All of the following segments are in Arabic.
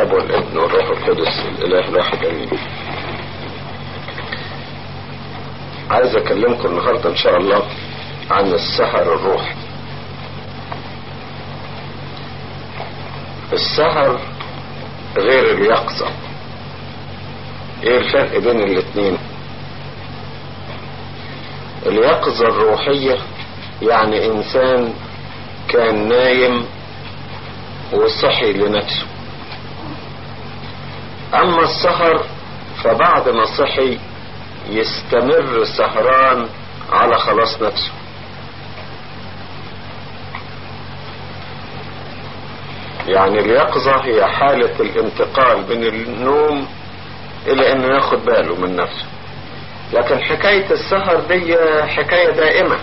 الاب والابن والروح القدس الاله الواحد امين. عايز اكلمكم النهارده ان شاء الله عن السهر الروحي. السهر غير اليقظة. ايه الفرق بين الاتنين؟ اليقظة الروحية يعني انسان كان نايم وصحي لنفسه، اما السهر فبعد ما صحي يستمر سهران على خلاص نفسه. يعني اليقظة هي حالة الانتقال من النوم الى انه ياخد باله من نفسه، لكن حكاية السهر دي حكاية دائمة،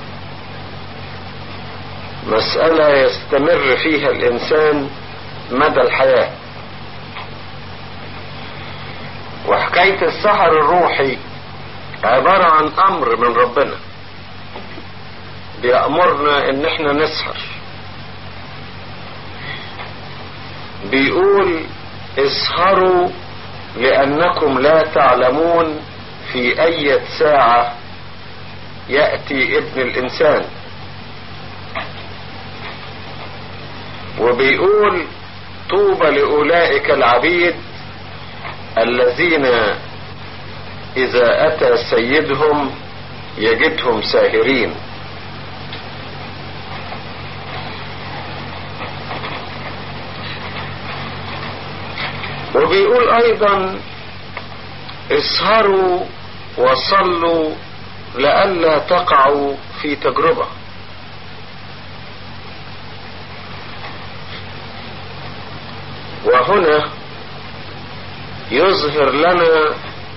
مسألة يستمر فيها الانسان مدى الحياة. وحكاية السهر الروحي عبارة عن امر من ربنا بيأمرنا ان احنا نسهر. بيقول اسهروا لانكم لا تعلمون في اي ساعة يأتي ابن الانسان. وبيقول طوبى لأولئك العبيد الذين اذا اتى سيدهم يجدهم ساهرين. وبيقول ايضا اسهروا وصلوا لئلا تقعوا في تجربة. وهنا يظهر لنا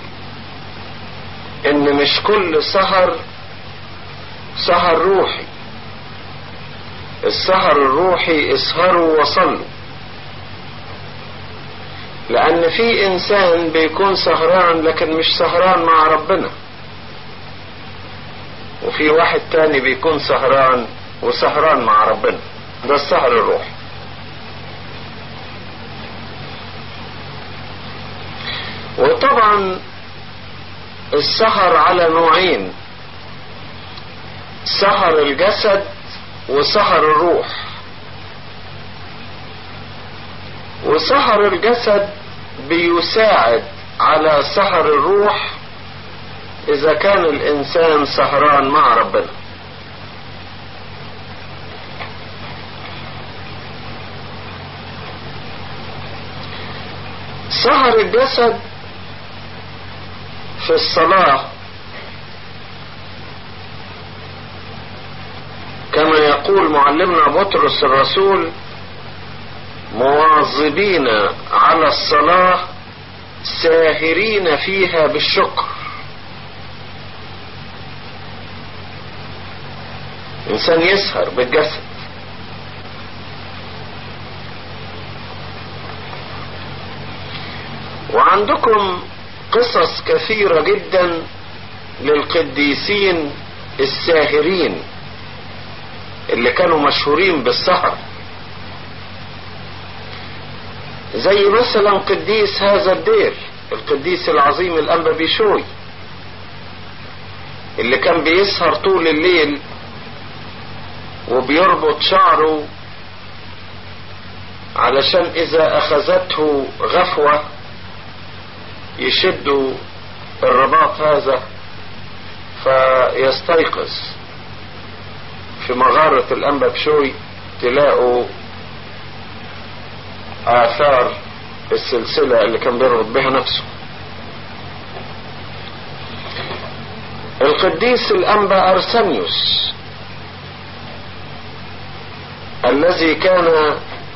ان مش كل سهر روحي. السهر الروحي اسهروا وصلوا، لان في انسان بيكون سهران لكن مش سهران مع ربنا، وفي واحد تاني بيكون سهران وسهران مع ربنا. ده السهر الروحي. وطبعا السهر على نوعين: سهر الجسد وسهر الروح. وسهر الجسد بيساعد على سهر الروح اذا كان الانسان سهران مع ربنا. سهر الجسد في الصلاة كما يقول معلمنا بطرس الرسول: مواظبين على الصلاة ساهرين فيها بالشكر. انسان يسهر بالجسد. وعندكم قصص كثيرة جدا للقديسين الساهرين اللي كانوا مشهورين بالسهر، زي مثلا قديس هذا الدير، القديس العظيم الأنبا بيشوي، اللي كان بيسهر طول الليل وبيربط شعره علشان إذا أخذته غفوة يشدوا الرباط هذا فيستيقظ. في مغارة الأنبا بشوي تلاقوا آثار السلسلة اللي كان بيربط بها نفسه. القديس الأنبا أرسنيوس الذي كان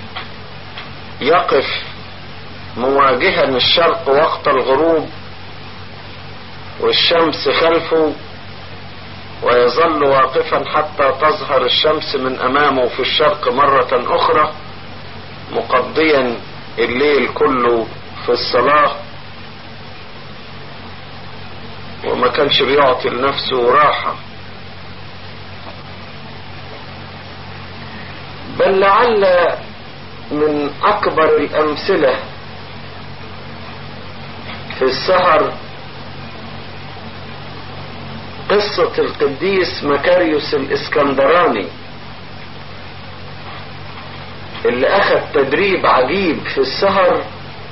يقف مواجها الشرق وقت الغروب والشمس خلفه، ويظل واقفا حتى تظهر الشمس من امامه في الشرق مرة اخرى، مقضيا الليل كله في الصلاة، وما كانش بيعطي لنفسه راحة. بل لعل من اكبر الامثلة في السهر قصة القديس مكاريوس الإسكندراني اللي أخذ تدريب عجيب في السهر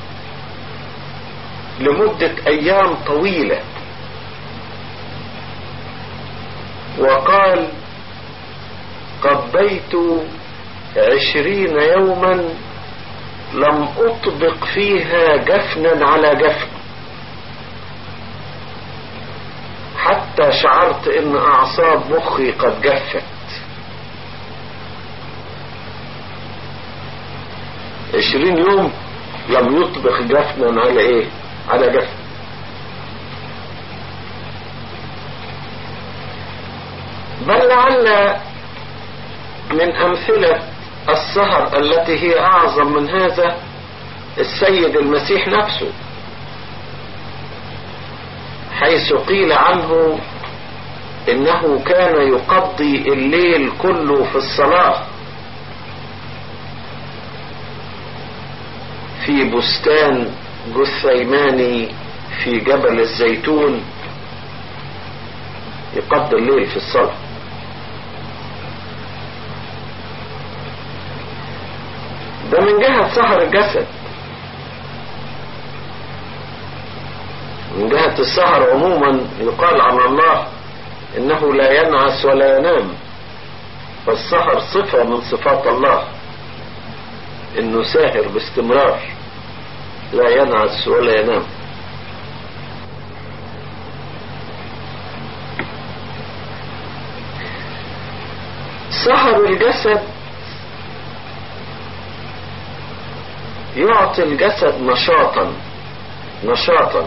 لمدة أيام طويلة، وقال: قضيت 20 يوما لم أطبق فيها جفنا على جفن، حتى شعرت ان اعصاب مخي قد جفت. 20 يوم لم يطبق جفنا على ايه؟ على جفن. بل لعل من امثلة السهر التي هي اعظم من هذا السيد المسيح نفسه، حيث قيل عنه انه كان يقضي الليل كله في الصلاة في بستان جثيماني في جبل الزيتون، يقضي الليل في الصلاة. ده من جهة سهر الجسد. من جهة السهر عموما يقال عن الله انه لا ينعس ولا ينام، فالسهر صفة من صفات الله، انه ساهر باستمرار لا ينعس ولا ينام. سهر الجسد يعطي الجسد نشاطا،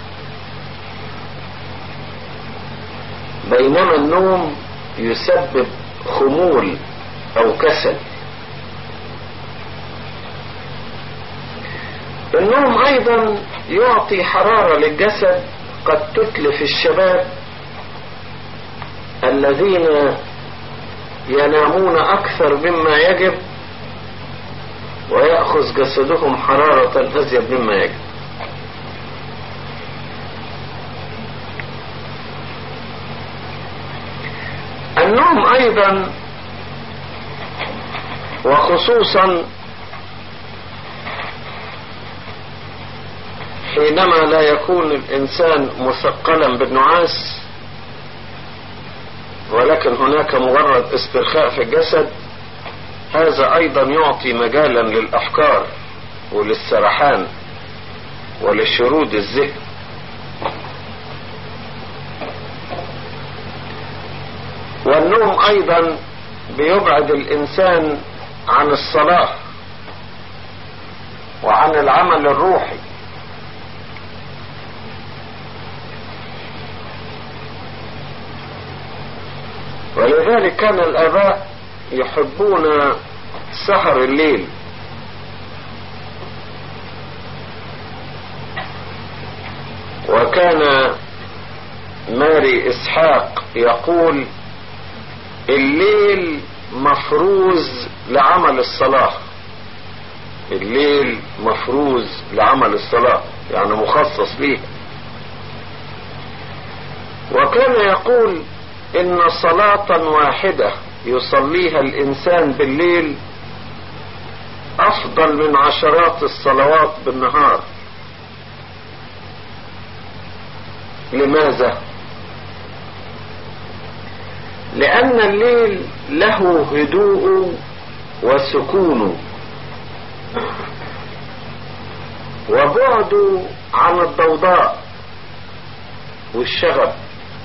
بينما النوم يسبب خمول او كسل. النوم ايضا يعطي حرارة للجسد قد تتلف الشباب الذين ينامون اكثر مما يجب، ويأخذ جسدهم حرارة ازيد مما يجب. النوم ايضا وخصوصا حينما لا يكون الانسان مثقلا بالنعاس ولكن هناك مجرد استرخاء في الجسد، هذا ايضا يعطي مجالا للافكار وللسرحان ولشرود الذهن. والنوم ايضا بيبعد الانسان عن الصلاة وعن العمل الروحي. ولذلك كان الآباء يحبون سهر الليل، وكان ماري إسحاق يقول: الليل مفروز لعمل الصلاة. الليل مفروز لعمل الصلاة، يعني مخصص ليه. وكان يقول إن صلاة واحدة يصليها الإنسان بالليل أفضل من عشرات الصلوات بالنهار. لماذا؟ لأن الليل له هدوء وسكون وبعد عن الضوضاء والشغب.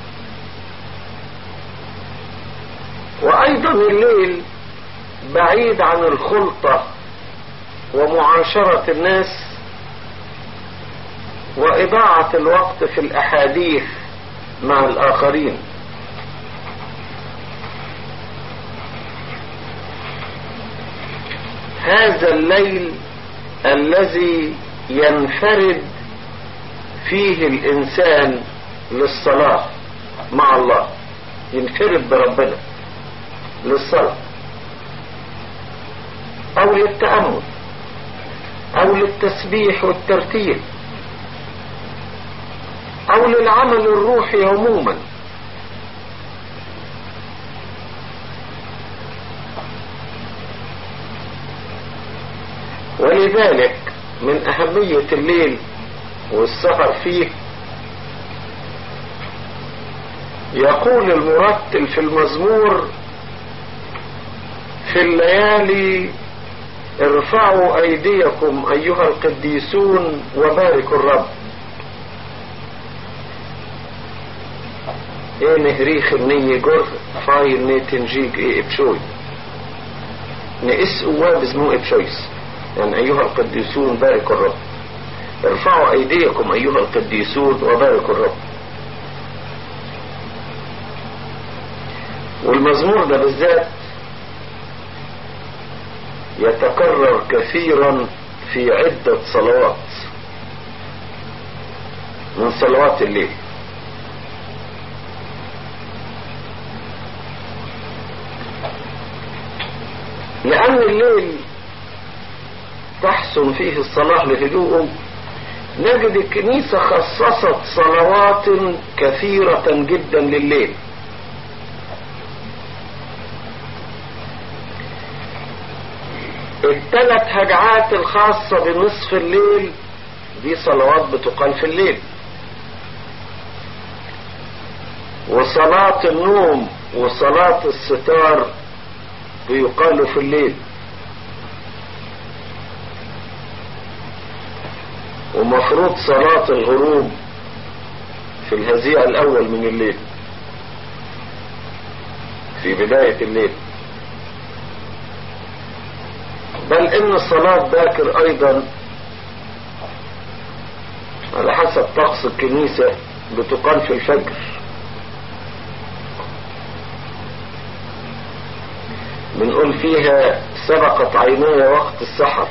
وأيضا الليل بعيد عن الخلطة ومعاشرة الناس وإضاعة الوقت في الأحاديث مع الآخرين. هذا الليل الذي ينفرد فيه الإنسان للصلاة مع الله، ينفرد بربنا للصلاة أو للتأمل أو للتسبيح والترتيل. او للعمل الروحي عموما. ولذلك من اهمية الليل والسهر فيه يقول المرتل في المزمور: في الليالي ارفعوا ايديكم ايها القديسون وباركوا الرب. ايه نهريخ النية جرف فايل نيتنجيك ايه ابشوي نقس قواب اسمه ابشويس، يعني ايها القديسون باركوا الرب. ارفعوا ايديكم ايها القديسون وباركوا الرب. والمزمور ده بالذات يتكرر كثيرا في عدة صلوات من صلوات الليل، لأن الليل تحسن فيه الصلاة لهدوءه. نجد الكنيسة خصصت صلوات كثيرة جدا لليل. الثلاث هجعات الخاصة بنصف الليل دي صلوات بتقال في الليل، وصلاة النوم وصلاة الستار بيقالوا في الليل، ومفروض صلاة الغروب في الهزيع الأول من الليل في بداية الليل. بل إن صلاة باكر أيضا على حسب طقس الكنيسة بتقال في الفجر. بنقول فيها: سبقت عيناي وقت السحر.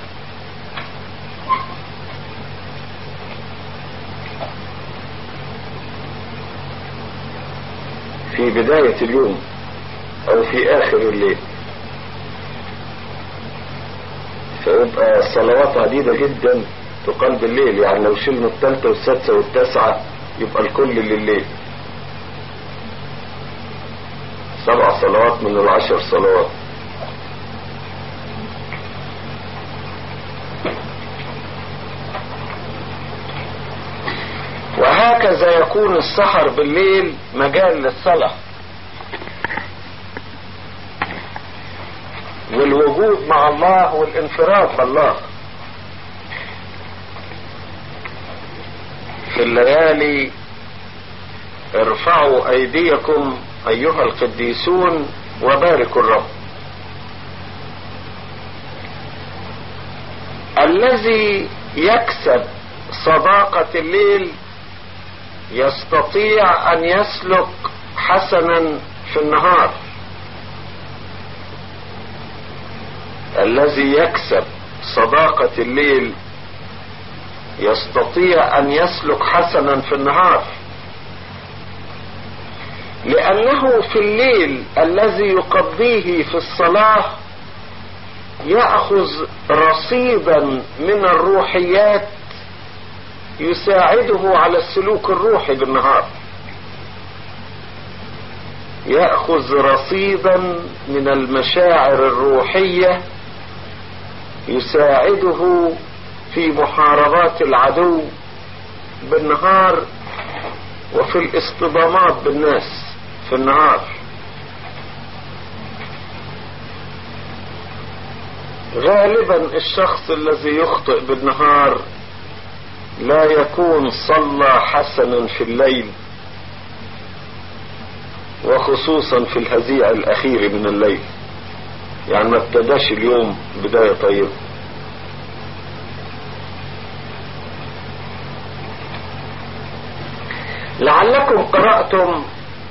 في بداية اليوم أو في آخر الليل. فيبقى صلوات عديدة جدا تقال بالليل، يعني لو شلنا الثالثة والسادسة والتاسعة يبقى الكل لليل. 7 صلوات من 10 صلوات. وهكذا يكون السحر بالليل مجال للصلاة والوجود مع الله والانفراد بالله. في الليالي ارفعوا ايديكم ايها القديسون وباركوا الرب. الذي يكسب صداقة الليل يستطيع ان يسلك حسنا في النهار. الذي يكسب صداقة الليل يستطيع ان يسلك حسنا في النهار، لأنه في الليل الذي يقضيه في الصلاة يأخذ رصيدا من الروحيات يساعده على السلوك الروحي بالنهار. يأخذ رصيدا من المشاعر الروحية يساعده في محاربات العدو بالنهار وفي الاصطدامات بالناس في النهار. غالبا الشخص الذي يخطئ بالنهار لا يكون صلى حسنا في الليل، وخصوصا في الهزيع الأخير من الليل، يعني ما ابتداش اليوم بداية طيبة. لعلكم قرأتم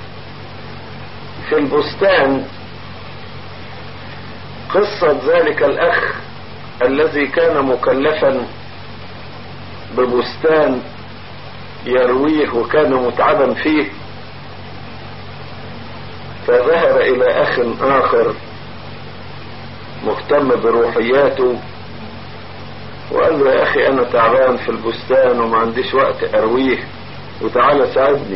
في البستان قصة ذلك الأخ الذي كان مكلفا ببستان يرويه وكان متعبا فيه، فذهب إلى أخ آخر مهتم بروحياته وقال له: يا أخي أنا تعبان في البستان وما عنديش وقت أرويه، وتعالى ساعدني.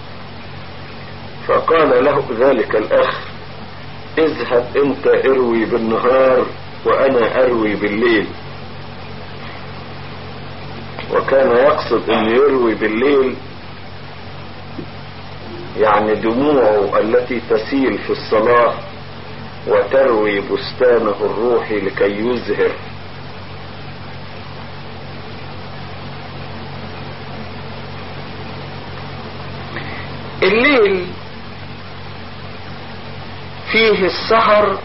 فقال له ذلك الأخ: اذهب انت اروي بالنهار وانا اروي بالليل. وكان يقصد ان يروي بالليل يعني دموعه التي تسيل في الصلاة وتروي بستانه الروحي لكي يزهر. الليل فيه السهر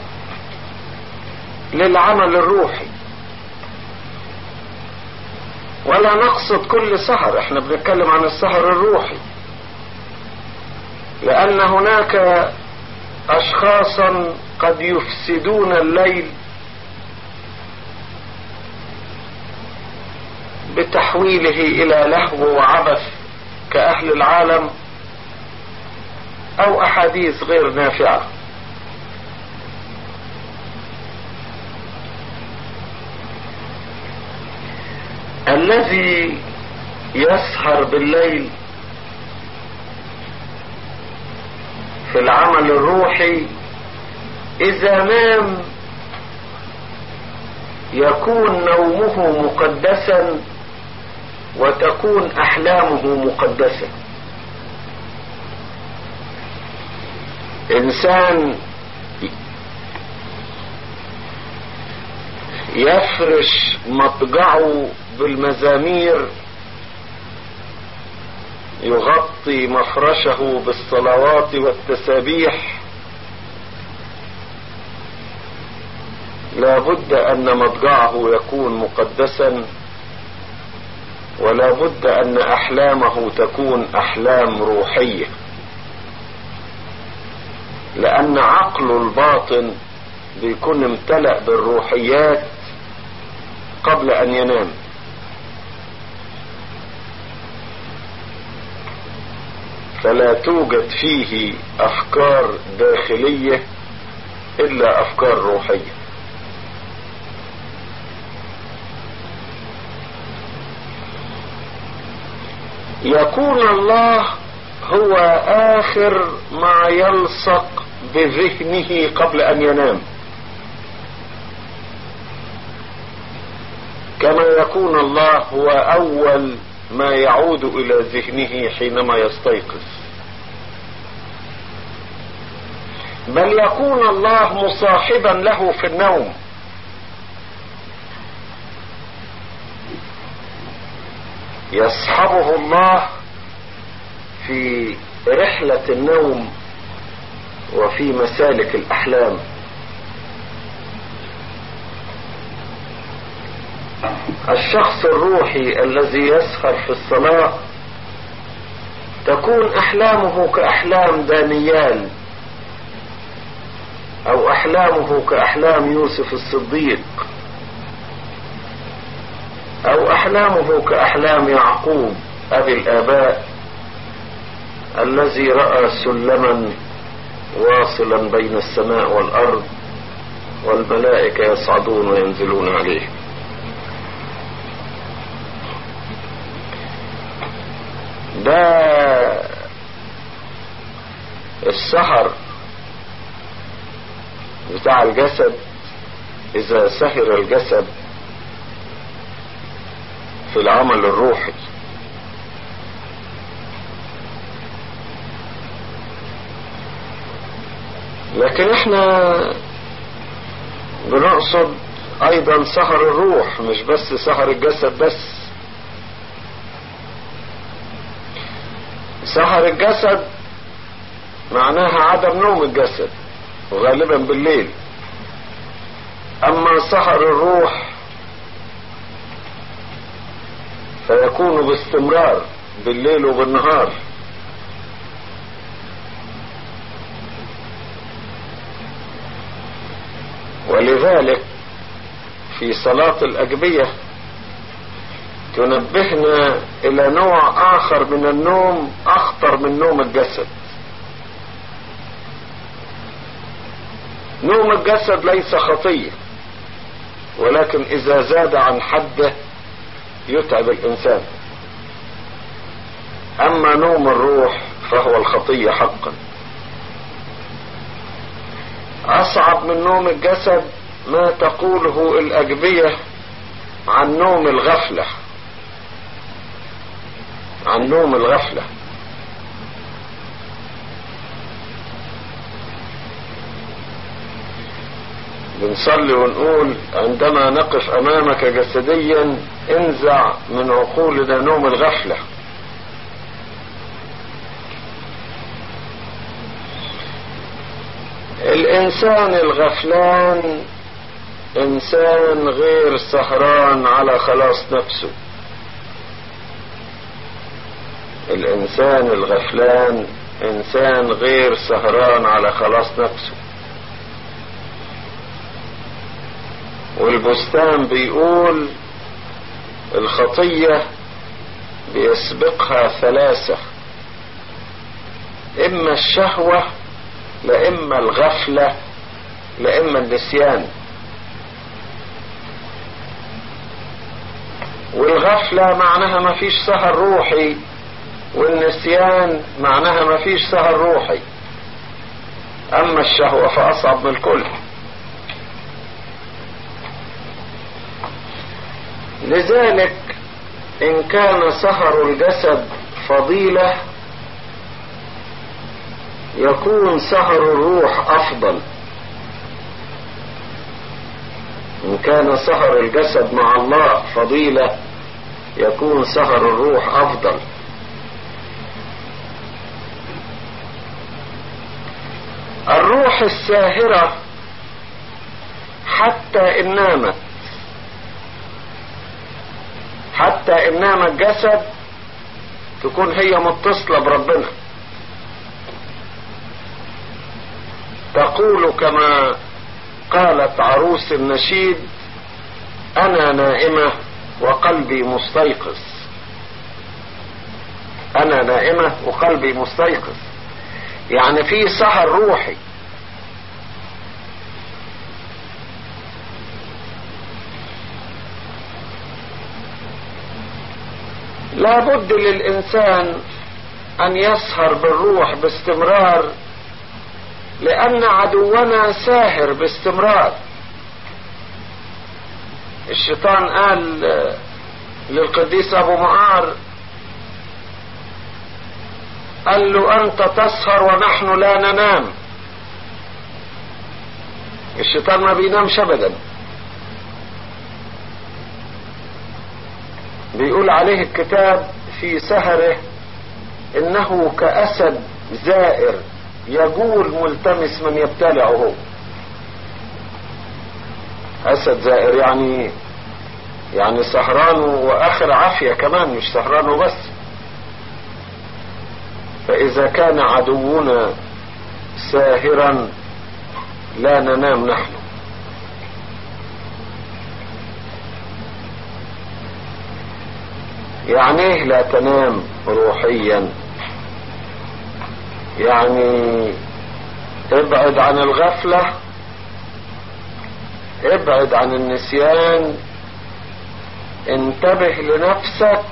للعمل الروحي، ولا نقصد كل سهر، احنا بنتكلم عن السهر الروحي، لأن هناك أشخاصا قد يفسدون الليل بتحويله إلى لهو وعبث كأهل العالم أو أحاديث غير نافعة. الذي يسهر بالليل في العمل الروحي إذا نام يكون نومه مقدسا وتكون أحلامه مقدسة. إنسان يفرش مضجعه بالمزامير، يغطي مفرشه بالصلوات والتسابيح، لا بد أن مضجعه يكون مقدسا، ولا بد أن أحلامه تكون أحلام روحية، لأن عقله الباطن بيكون امتلأ بالروحيات قبل أن ينام. فلا توجد فيه أفكار داخلية إلا أفكار روحية. يكون الله هو آخر ما يلصق بذهنه قبل أن ينام، كما يكون الله هو أول ما يعود إلى ذهنه حينما يستيقظ، بل يكون الله مصاحبا له في النوم. يصحبه الله في رحلة النوم وفي مسالك الأحلام. الشخص الروحي الذي يسهر في الصلاة تكون أحلامه كأحلام دانيال، أو أحلامه كأحلام يوسف الصديق، أو أحلامه كأحلام يعقوب أبي الآباء الذي رأى سلما واصلا بين السماء والأرض والملائكة يصعدون وينزلون عليه. ده السهر بتاع الجسد. إذا سهر الجسد في العمل الروحي، لكن احنا بنقصد ايضا سهر الروح، مش بس سهر الجسد بس. سهر الجسد معناها عدم نوم الجسد، وغالبا بالليل. اما سهر الروح فيكون باستمرار بالليل وبالنهار. ولذلك في صلاة الأجبية تنبهنا إلى نوع آخر من النوم أخطر من نوم الجسد. نوم الجسد ليس خطية، ولكن إذا زاد عن حده يتعب الإنسان. أما نوم الروح فهو الخطية حقا. أصعب من نوم الجسد ما تقوله الأجبية عن نوم الغفلة، عن نوم الغفلة. بنصلي ونقول عندما نقف أمامك جسديا انزع من عقولنا نوم الغفلة. الإنسان الغفلان إنسان غير سهران على خلاص نفسه. الإنسان الغفلان إنسان غير سهران على خلاص نفسه. والبستان بيقول الخطية بيسبقها ثلاثة: إما الشهوة، لإما الغفلة، لإما النسيان. والغفلة معناها ما فيش سهر روحي، والنسيان معناها ما فيش سهر روحي. أما الشهوة فأصعب من الكل. لذلك إن كان سهر الجسد فضيلة يكون سهر الروح أفضل. إن كان سهر الجسد مع الله فضيلة يكون سهر الروح أفضل. الروح الساهرة حتى إن نامت، حتى إن نام الجسد تكون هي متصلة بربنا. تقول كما قالت عروس النشيد: أنا نائمة وقلبي مستيقظ. أنا نائمة وقلبي مستيقظ، يعني في سهر روحي. لابد للإنسان أن يسهر بالروح باستمرار، لأن عدونا ساهر باستمرار. الشيطان قال للقديس أبو معار، قال له: أنت تسهر ونحن لا ننام. الشيطان ما بينامش أبدا. بيقول عليه الكتاب في سهره إنه كأسد زائر يجول ملتمس من يبتلعه. أسد زائر يعني سهران وآخر عافية كمان، مش سهران بس. فإذا كان عدونا ساهرا لا ننام نحن. يعني ايه لا تنام روحيا؟ يعني ابعد عن الغفلة، ابعد عن النسيان، انتبه لنفسك،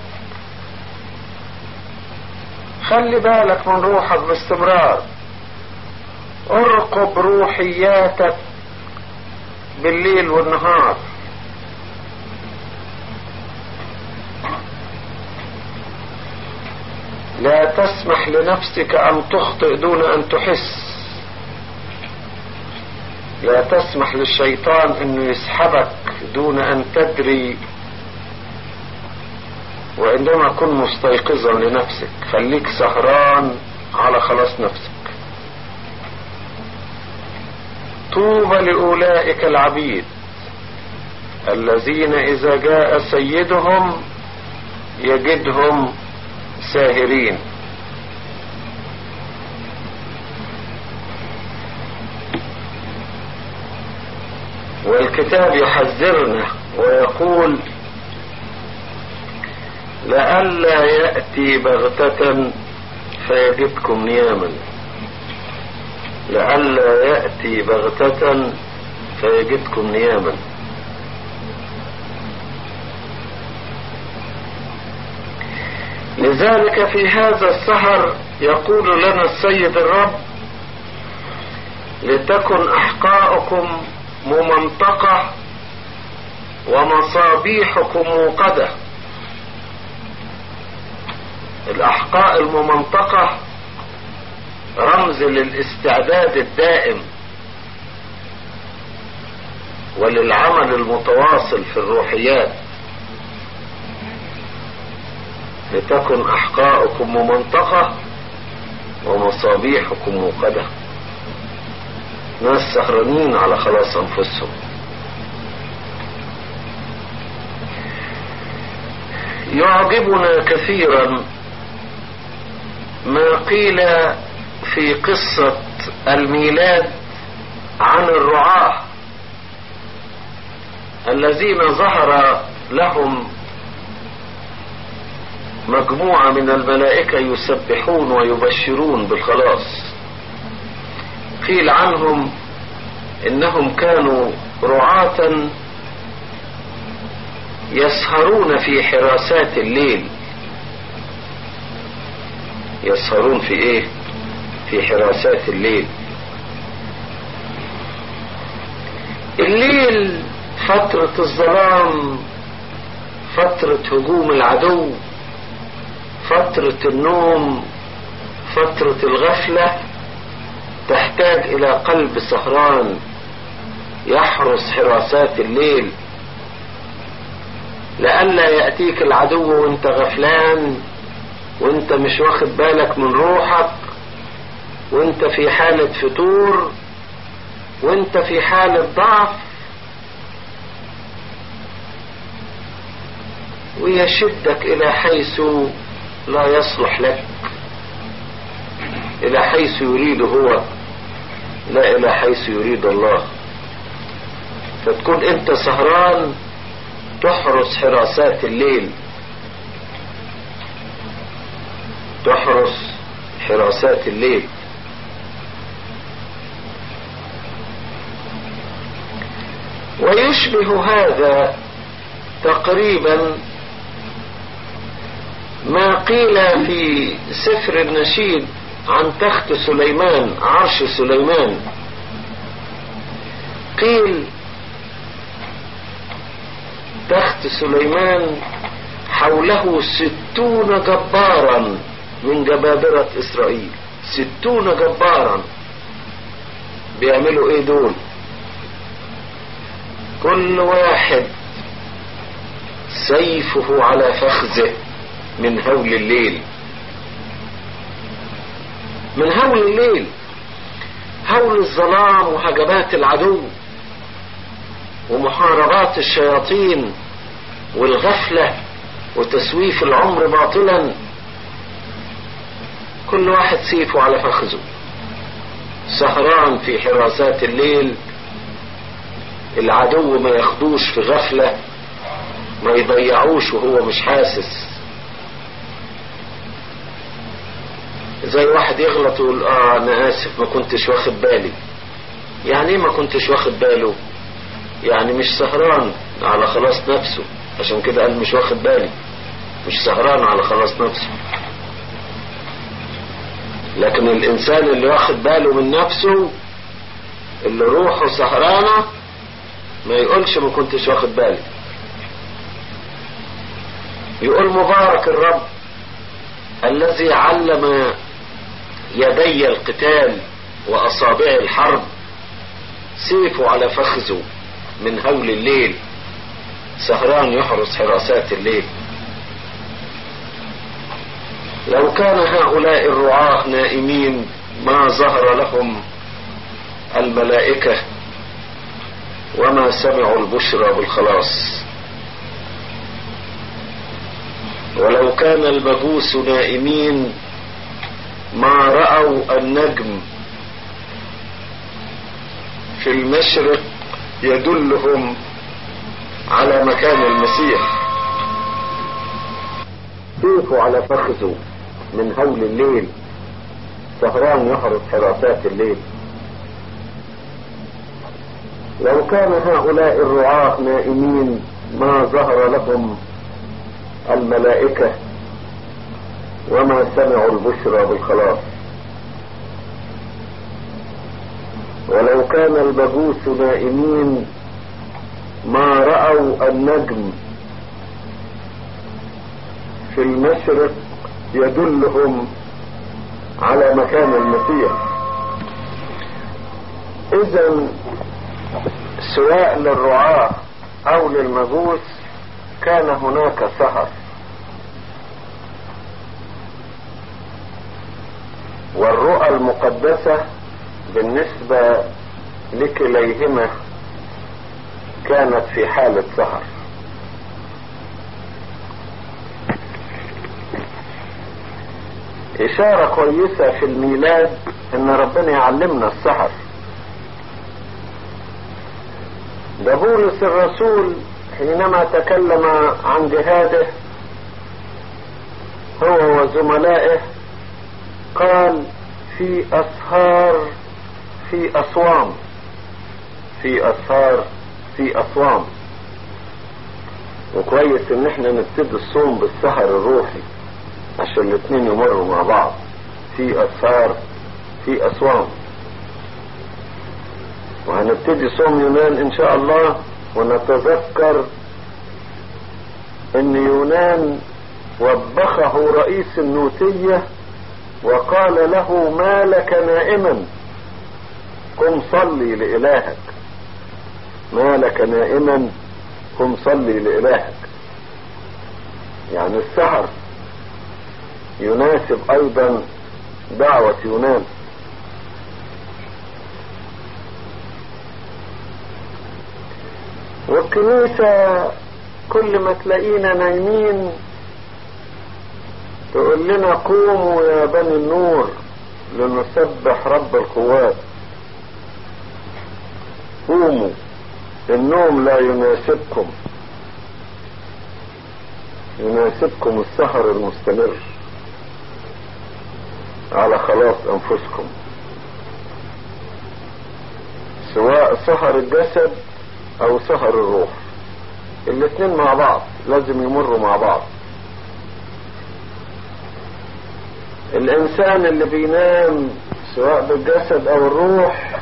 خلي بالك من روحك باستمرار، ارقب روحياتك بالليل والنهار. لا تسمح لنفسك أن تخطئ دون أن تحس. لا تسمح للشيطان أنه يسحبك دون أن تدري. وعندما كن مستيقظا لنفسك خليك سهران على خلاص نفسك. طوبى لأولئك العبيد الذين إذا جاء سيدهم يجدهم ساهرين. والكتاب يحذرنا ويقول: لئلا يأتي بغتة فيجدكم نياما. لئلا يأتي بغتة فيجدكم نياما. لذلك في هذا السهر يقول لنا السيد الرب: لتكن أحقاؤكم ممنطقة ومصابيحكم موقدة. الأحقاء الممنطقة رمز للاستعداد الدائم وللعمل المتواصل في الروحيات. لتكن أحقاؤكم ممنطقة ومصابيحكم موقدة. ناس سهرانين على خلاص أنفسهم. يعجبنا كثيرا ما قيل في قصة الميلاد عن الرعاة الذين ظهر لهم مجموعة من الملائكة يسبحون ويبشرون بالخلاص. قيل عنهم إنهم كانوا رعاة يسهرون في حراسات الليل. يسهرون في ايه؟ في حراسات الليل. الليل فترة الظلام، فترة هجوم العدو، فترة النوم، فترة الغفلة، تحتاج إلى قلب سهران يحرس حراسات الليل لئلا يأتيك العدو وانت غفلان، وانت مش واخد بالك من روحك، وانت في حالة فتور، وانت في حالة ضعف، ويشدك إلى حيث لا يصلح لك، إلى حيث يريد هو لا إلى حيث يريد الله. فتكون انت سهران تحرس حراسات الليل، تحرس حراسات الليل. ويشبه هذا تقريبا ما قيل في سفر النشيد عن تخت سليمان، عرش سليمان. قيل تخت سليمان حوله 60 جبارا من جبابرة إسرائيل. 60 جبارا بيعملوا ايه دول؟ كل واحد سيفه على فخذه من هول الليل. من هول الليل، هول الظلام وهجمات العدو ومحاربات الشياطين والغفلة وتسويف العمر باطلا. كل واحد سيفه على فخذه، سهران في حراسات الليل. العدو ما ياخدوش في غفلة، ما يضيعوش وهو مش حاسس. زي واحد يغلط ويقول انا اسف ما كنتش واخد بالي. يعني ايه ما كنتش واخد باله؟ يعني مش سهران على خلاص نفسه، عشان كده قال مش واخد بالي، مش سهران على خلاص نفسه. لكن الانسان اللي واخد باله من نفسه، اللي روحه سهرانة، ما يقولش ما كنتش واخد بالي. يقول مبارك الرب الذي علم يدي القتال واصابع الحرب، سيفه على فخذه من هول الليل، سهران يحرس حراسات الليل. لو كان هؤلاء الرعاة نائمين ما ظهر لهم الملائكة وما سمعوا البشرى بالخلاص. ولو كان المجوس نائمين ما رأوا النجم في المشرق يدلهم على مكان المسيح. سيفه على فخذه من هول الليل، سهران يحرس حراسات الليل. لو كان هؤلاء الرعاة نائمين ما ظهر لهم الملائكة وما سمعوا البشرى بالخلاص. ولو كان المجوس نائمين ما رأوا النجم في المشرق يدلهم على مكان المسيح. إذن سواء للرعاة أو للمجوس كان هناك سهر، والرؤى المقدسة بالنسبة لكليهما كانت في حالة سهر. إشارة كويسة في الميلاد إن ربنا يعلمنا السهر. ده بولس الرسول حينما تكلم عن جهاده هو وزملائه قال في أسهار في أصوام، في أسهار في أصوام. وكويس ان احنا نبتدي الصوم بالسهر الروحي عشان الاثنين يمروا مع بعض، في أسهار في أصوام. وهنبتدي صوم يونان ان شاء الله، ونتذكر ان يونان وبخه رئيس النوتية وقال له ما لك نائما، قم صلي لإلهك. ما لك نائما، قم صلي لإلهك. يعني السهر يناسب ايضا دعوة يونان. والكنيسة كل ما تلاقينا نايمين تقول لنا قوموا يا بني النور لنسبح رب القوات. قوموا، النوم لا يناسبكم، يناسبكم السهر المستمر على خلاص انفسكم، سواء سهر الجسد او سهر الروح. الاثنين مع بعض لازم يمروا مع بعض. الانسان اللي بينام سواء بالجسد او الروح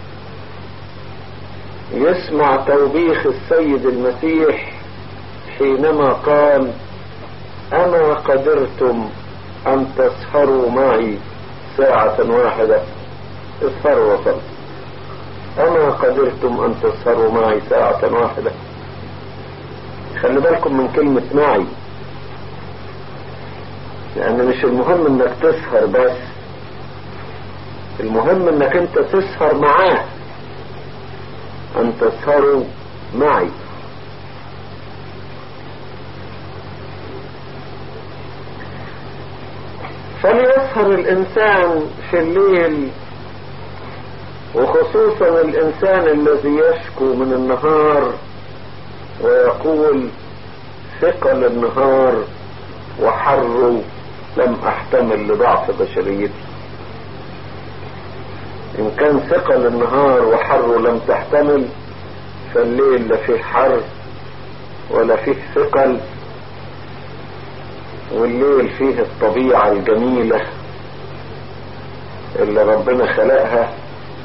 يسمع توبيخ السيد المسيح حينما قال اما قدرتم ان تسهروا معي ساعة واحدة. اسهروا وصلوا. اما قدرتم ان تسهروا معي ساعة واحدة. خلي بالكم من كلمة معي، لان مش المهم انك تسهر بس، المهم انك انت تسهر معاه. ان تسهروا معي. فليسهر الانسان في الليل، وخصوصا الانسان الذي يشكو من النهار ويقول ثقل النهار وحر لم احتمل لضعف بشريتي. ان كان ثقل النهار وحر لم تحتمل، فالليل لا فيه حر ولا فيه ثقل، والليل فيه الطبيعة الجميلة اللي ربنا خلقها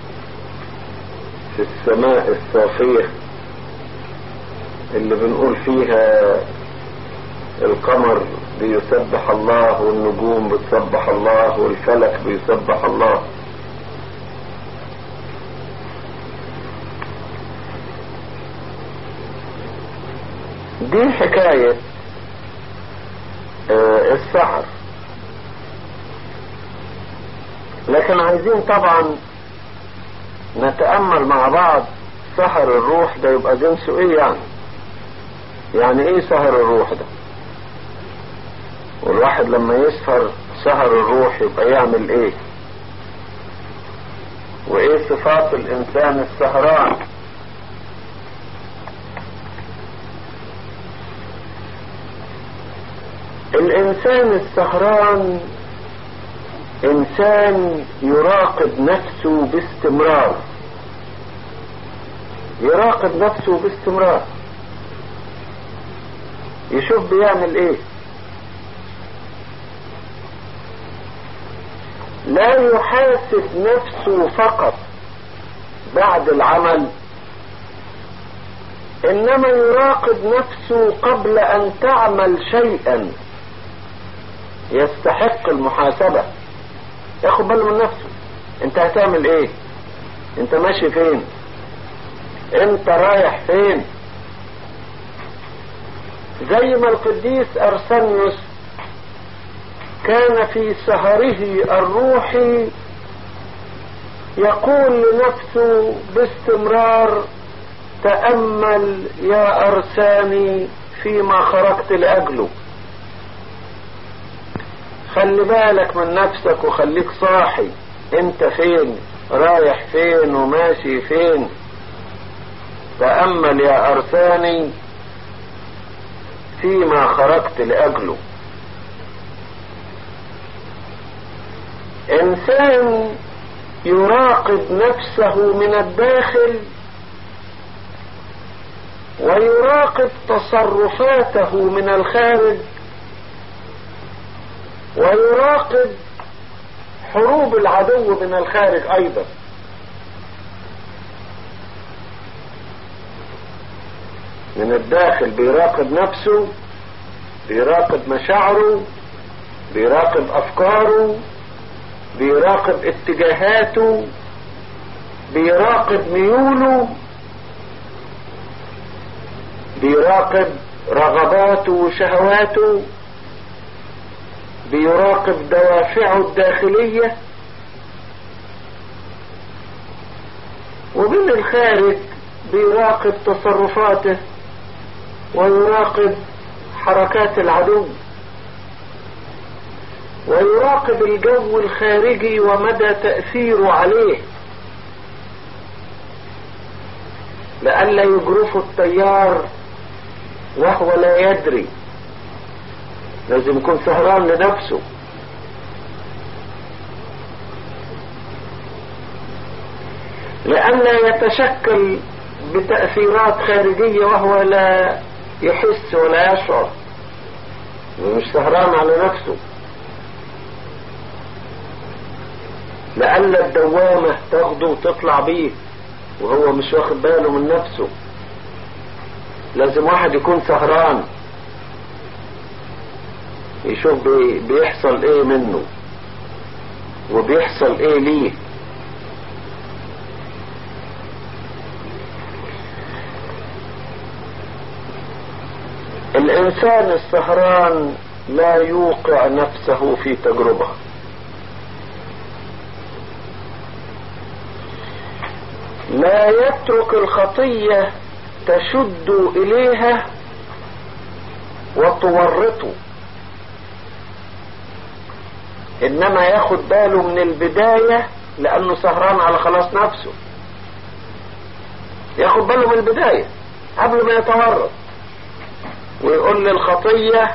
في السماء الصافية اللي بنقول فيها القمر بيسبح الله والنجوم بتسبح الله والفلك بيسبح الله. دي حكاية السهر. لكن عايزين طبعا نتأمل مع بعض سهر الروح ده يبقى جنسه ايه يعني ايه سهر الروح ده؟ والواحد لما يسهر سهر الروح يبقى يعمل ايه؟ وايه صفات الانسان السهران؟ الانسان السهران انسان يراقب نفسه باستمرار، يراقب نفسه باستمرار، يشوف بيعمل ايه. لا يحاسب نفسه فقط بعد العمل، انما يراقب نفسه قبل ان تعمل شيئا يستحق المحاسبة. ياخد باله من نفسه، انت هتعمل ايه، انت ماشي فين، انت رايح فين. زي ما القديس ارسنيوس كان في سهره الروحي يقول لنفسه باستمرار: تأمل يا أرساني فيما خرجت لأجله. خلي بالك من نفسك وخليك صاحي، انت فين، رايح فين وماشي فين. تأمل يا أرساني فيما خرجت لأجله. إنسان يراقب نفسه من الداخل ويراقب تصرفاته من الخارج ويراقب حروب العدو من الخارج أيضا. من الداخل بيراقب نفسه، بيراقب مشاعره، بيراقب أفكاره، بيراقب اتجاهاته، بيراقب ميوله، بيراقب رغباته وشهواته، بيراقب دوافعه الداخلية. ومن الخارج بيراقب تصرفاته ويراقب حركات العدو ويراقب الجو الخارجي ومدى تأثيره عليه لئلا يجرفه التيار وهو لا يدري. لازم يكون سهران لنفسه. لئلا يتشكل بتأثيرات خارجية وهو لا يحس ولا يشعر، مش سهران على نفسه. لئلا الدوامة تاخده وتطلع بيه وهو مش واخد باله من نفسه. لازم واحد يكون سهران يشوف بيحصل ايه منه وبيحصل ايه ليه. الانسان السهران لا يوقع نفسه في تجربة، لا يترك الخطية تشد إليها وتورطه، إنما ياخد باله من البداية لأنه سهران على خلاص نفسه. ياخد باله من البداية قبل ما يتورط ويقول للخطية: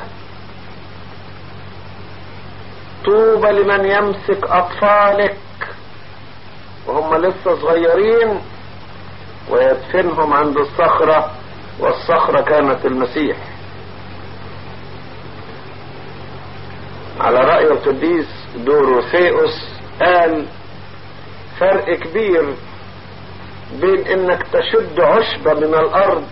طوبى لمن يمسك أطفالك وهم لسه صغيرين ويدفنهم عند الصخرة، والصخرة كانت المسيح. على رأي القديس دوروثيوس قال: فرق كبير بين انك تشد عشبة من الارض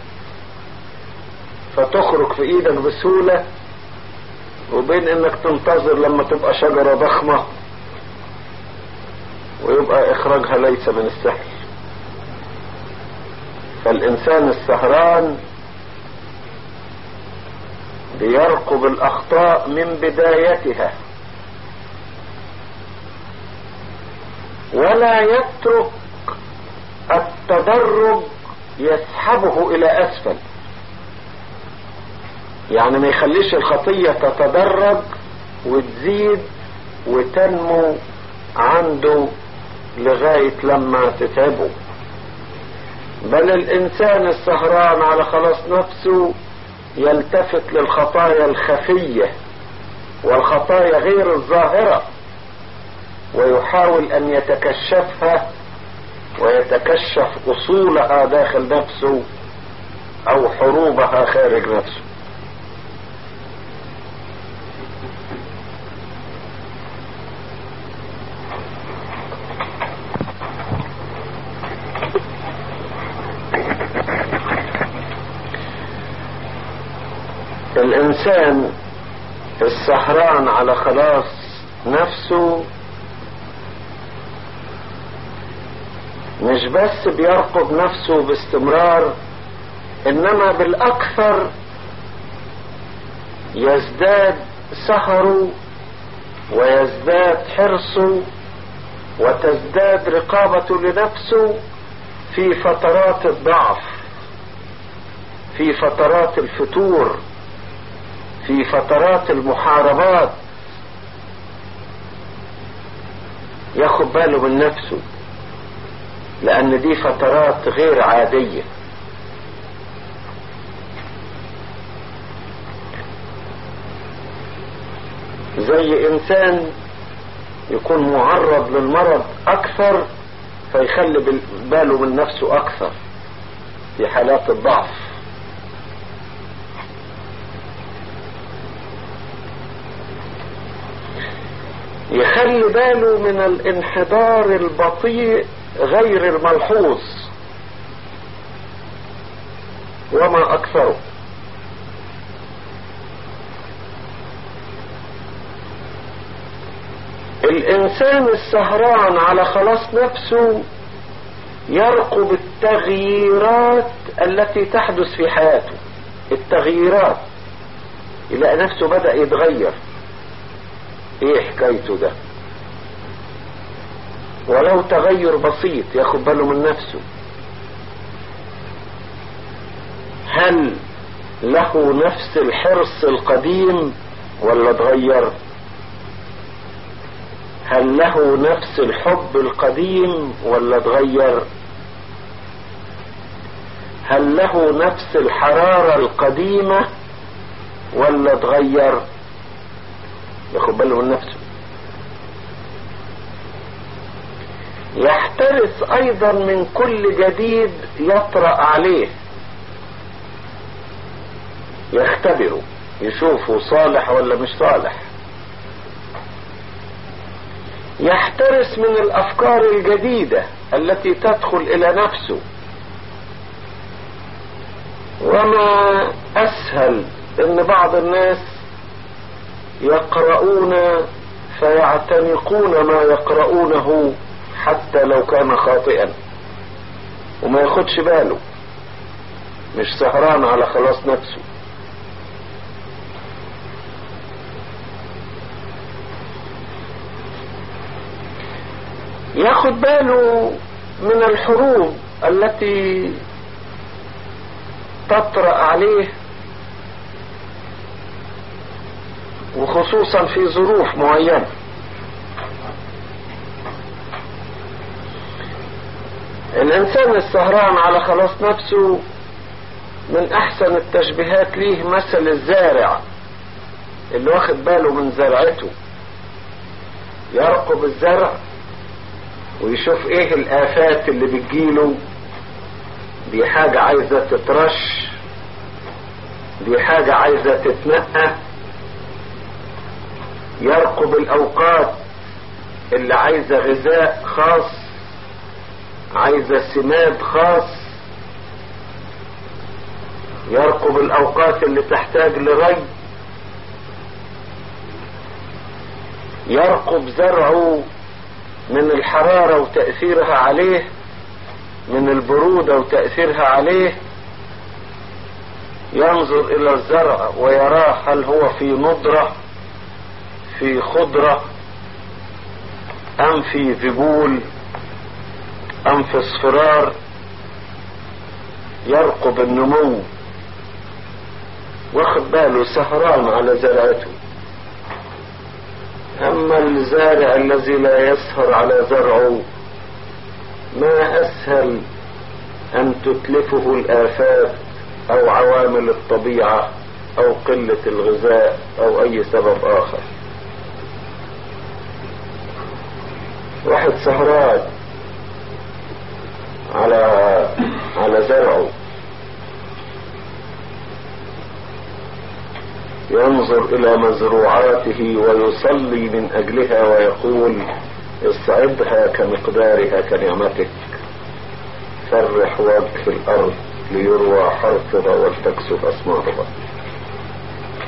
فتخرج في ايدك بسهولة وبين انك تنتظر لما تبقى شجرة ضخمة ويبقى اخراجها ليس من السهل. فالانسان السهران بيرقب الاخطاء من بدايتها ولا يترك التدرج يسحبه الى اسفل. يعني ما يخليش الخطية تتدرج وتزيد وتنمو عنده لغاية لما تتعبه، بل الانسان السهران على خلاص نفسه يلتفت للخطايا الخفية والخطايا غير الظاهرة ويحاول ان يتكشفها ويتكشف اصولها داخل نفسه او حروبها خارج نفسه. الإنسان السهران على خلاص نفسه مش بس بيرقب نفسه باستمرار، إنما بالأكثر يزداد سهره ويزداد حرصه وتزداد رقابته لنفسه في فترات الضعف، في فترات الفتور، في فترات المحاربات. ياخد باله من نفسه، لأن دي فترات غير عادية. زي إنسان يكون معرض للمرض أكثر فيخلي باله من نفسه أكثر في حالات الضعف. يخلي باله من الانحدار البطيء غير الملحوظ وما أكثره. الإنسان السهران على خلاص نفسه يرقب التغييرات التي تحدث في حياته، التغييرات، يلاقي نفسه بدأ يتغير. ايه حكايته ده؟ ولو تغير بسيط ياخد باله من نفسه. هل له نفس الحرص القديم ولا اتغير؟ هل له نفس الحب القديم ولا اتغير؟ هل له نفس الحرارة القديمة ولا اتغير؟ ياخد باله من نفسه. يحترس ايضا من كل جديد يطرأ عليه، يختبره، يشوفه صالح ولا مش صالح. يحترس من الافكار الجديدة التي تدخل الى نفسه. وما اسهل ان بعض الناس يقرؤون فيعتنقون ما يقرؤونه حتى لو كان خاطئا وما ياخدش باله، مش سهران على خلاص نفسه. ياخد باله من الحروب التي تطرأ عليه، وخصوصا في ظروف معينة. الإنسان السهران على خلاص نفسه من أحسن التشبيهات ليه مثل الزارع اللي واخد باله من زرعته. يرقب الزرع ويشوف ايه الآفات اللي بتجيله، دي حاجة عايزة تترش، دي حاجة عايزة تتنقى. يرقب الأوقات اللي عايزة غذاء خاص، عايزة سماد خاص. يرقب الأوقات اللي تحتاج لري. يرقب زرعه من الحرارة وتأثيرها عليه، من البرودة وتأثيرها عليه. ينظر إلى الزرع ويراه هل هو في نضرة، في خضرة، أم في ذبول، أم في اصفرار. يرقب النمو، واخد باله، سهران على زرعته. أما الزارع الذي لا يسهر على زرعه ما أسهل أن تتلفه الآفات أو عوامل الطبيعة أو قلة الغذاء أو أي سبب آخر. واحد سهران على زرعه ينظر إلى مزروعاته ويصلي من أجلها ويقول: اصعدها كمقدارها كنعمتك، فرح وجه الأرض ليروى حرثها ولتكسب أثمارها.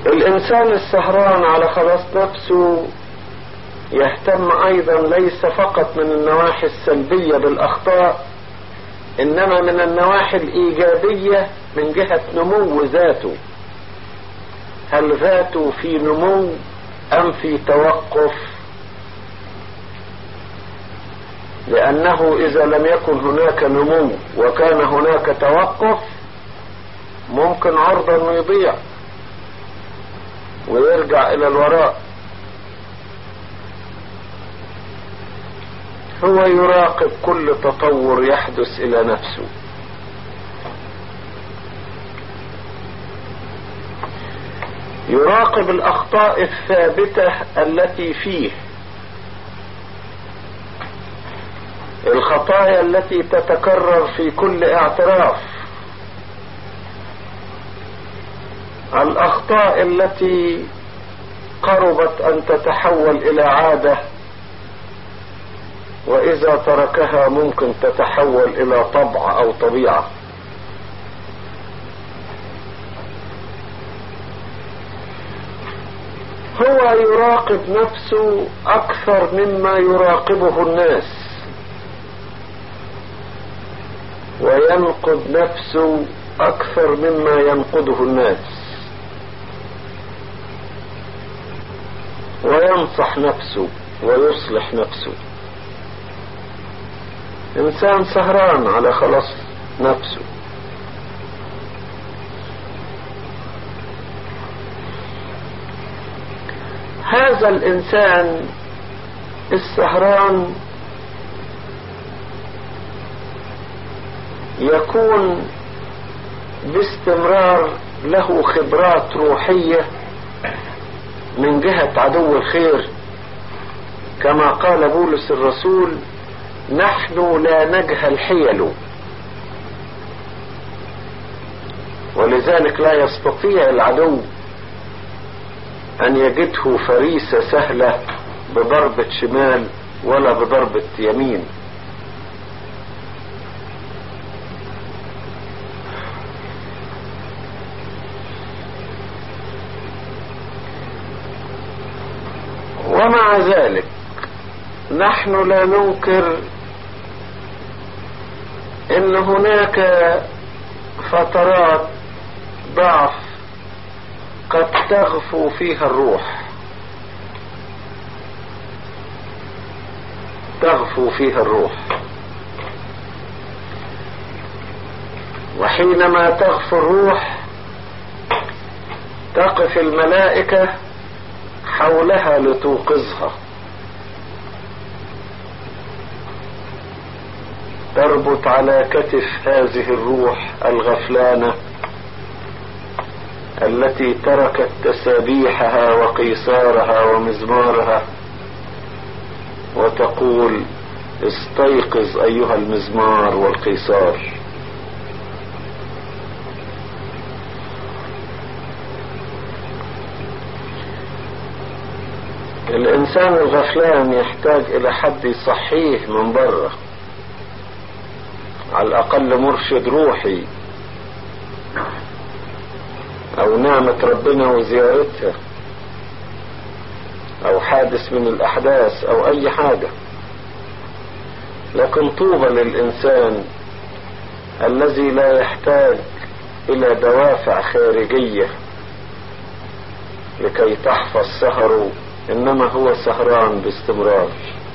الإنسان السهران على خلاص نفسه يهتم أيضا ليس فقط من النواحي السلبية بالأخطاء، إنما من النواحي الإيجابية من جهة نمو ذاته. هل ذاته في نمو أم في توقف؟ لأنه إذا لم يكن هناك نمو وكان هناك توقف ممكن عرضا أنه يضيع ويرجع إلى الوراء. هو يراقب كل تطور يحدث إلى نفسه. يراقب الأخطاء الثابتة التي فيه، الخطايا التي تتكرر في كل اعتراف، الأخطاء التي قربت أن تتحول إلى عادة وإذا تركها ممكن تتحول إلى طبع أو طبيعة. هو يراقب نفسه أكثر مما يراقبه الناس، وينقد نفسه أكثر مما ينقده الناس، وينصح نفسه ويصلح نفسه. إنسان سهران على خلاص نفسه. هذا الإنسان السهران يكون باستمرار له خبرات روحية من جهة عدو الخير، كما قال بولس الرسول: نحن لا نجهل حيله. ولذلك لا يستطيع العدو أن يجده فريسة سهلة بضربة شمال ولا بضربة يمين. ومع ذلك نحن لا ننكر ان هناك فترات ضعف قد تغفو فيها الروح، تغفو فيها الروح. وحينما تغفو الروح تقف الملائكة حولها لتوقظها، تربط على كتف هذه الروح الغفلانة التي تركت تسابيحها وقيصارها ومزمارها، وتقول: استيقظ أيها المزمار والقيصار. الإنسان الغفلان يحتاج إلى حد يصحيه من بره، على الأقل مرشد روحي أو نعمة ربنا وزيارتها أو حادث من الأحداث أو أي حاجة. لكن طوبى للإنسان الذي لا يحتاج إلى دوافع خارجية لكي تحفظ سهره، إنما هو سهران باستمرار.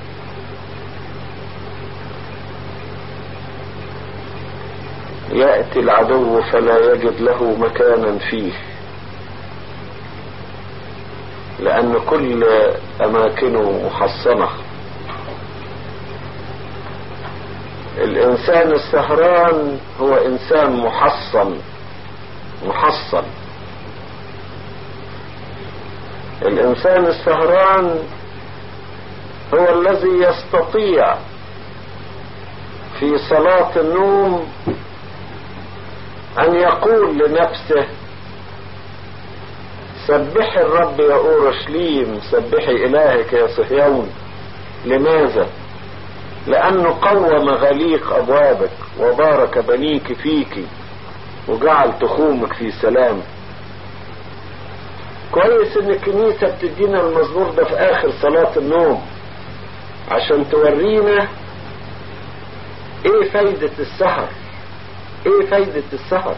يأتي العدو فلا يجد له مكانا فيه، لأن كل أماكنه محصنة. الإنسان السهران هو إنسان محصن. الإنسان السهران هو الذي يستطيع في صلاة النوم أن يقول لنفسه: سبحي الرب يا أورشليم، سبحي إلهك يا صهيون. لماذا؟ لأنه قوم غليق أبوابك وبارك بنيك فيك وجعل تخومك في سلام. كويس ان الكنيسة بتدينا المزمور ده في اخر صلاة النوم عشان تورينا ايه فايدة السهر. ايه فايدة السهر؟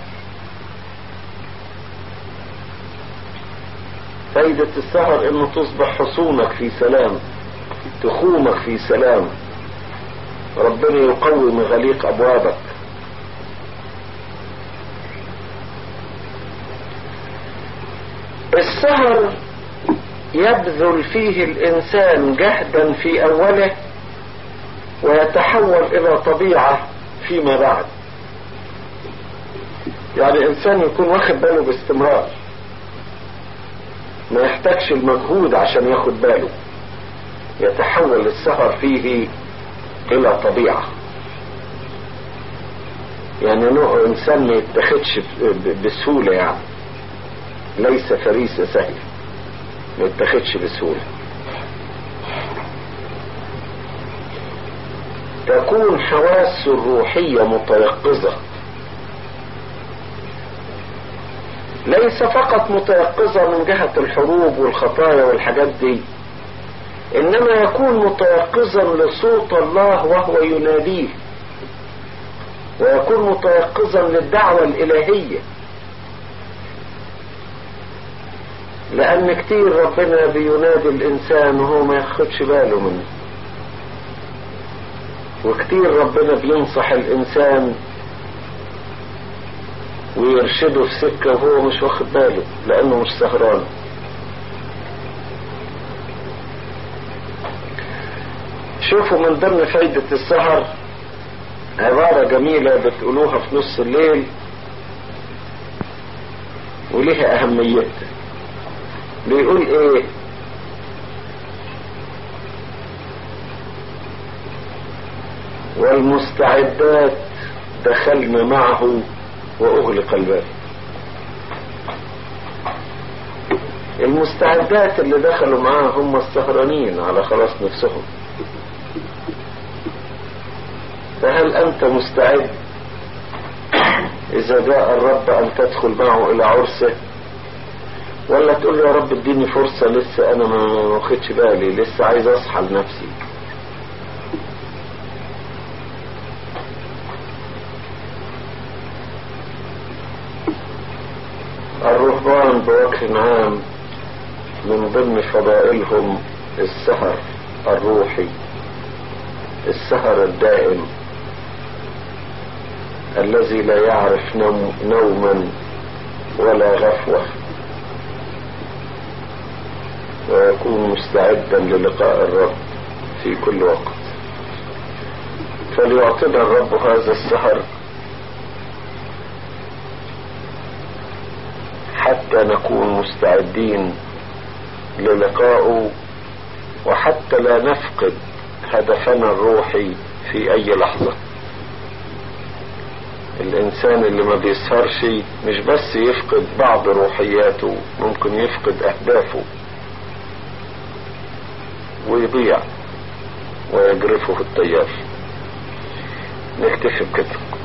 فايدة السهر انه تصبح حصونك في سلام، تخومك في سلام، ربنا يقوي مغاليق ابوابك. السهر يبذل فيه الانسان جهدا في اوله ويتحول الى طبيعة فيما بعد. يعني انسان يكون واخد باله باستمرار، ما يحتاجش المجهود عشان ياخد باله، يتحول السهر فيه الى طبيعة. يعني نوع انسان ما يتخدش بسهولة، يعني ليس فريسة سهل، ما يتخدش بسهولة. تكون حواس الروحية متيقظة، ليس فقط متيقظة من جهة الحروب والخطايا والحاجات دي، انما يكون متيقظا لصوت الله وهو يناديه، ويكون متيقظا للدعوة الالهية. لان كتير ربنا بينادي الانسان وهو ما ياخدش باله منه، وكتير ربنا بينصح الانسان ويرشده في سكة وهو مش واخد باله لانه مش سهران. شوفوا من ضمن فايدة السهر عبارة جميلة بتقولوها في نص الليل وليها اهميتها. بيقول ايه؟ والمستعدات دخلنا معه واغلق الباب. المستعدات اللي دخلوا معاه هم السهرانين على خلاص نفسهم. فهل انت مستعد اذا جاء الرب ان تدخل معه الى عرسه، ولا تقول له يا رب اديني فرصة لسه انا ما واخدش بالي، لسه عايز اصحى لنفسي؟ الرهبان بوجه عام من ضمن فضائلهم السهر الروحي، السهر الدائم الذي لا يعرف نوما ولا غفوة، ويكون مستعدا للقاء الرب في كل وقت. فليعطينا الرب هذا السهر حتى نكون مستعدين للقائه، وحتى لا نفقد هدفنا الروحي في اي لحظة. الانسان اللي ما بيسهرش مش بس يفقد بعض روحياته، ممكن يفقد اهدافه ويضيع ويجرفه في التيار. نكتفي بكده.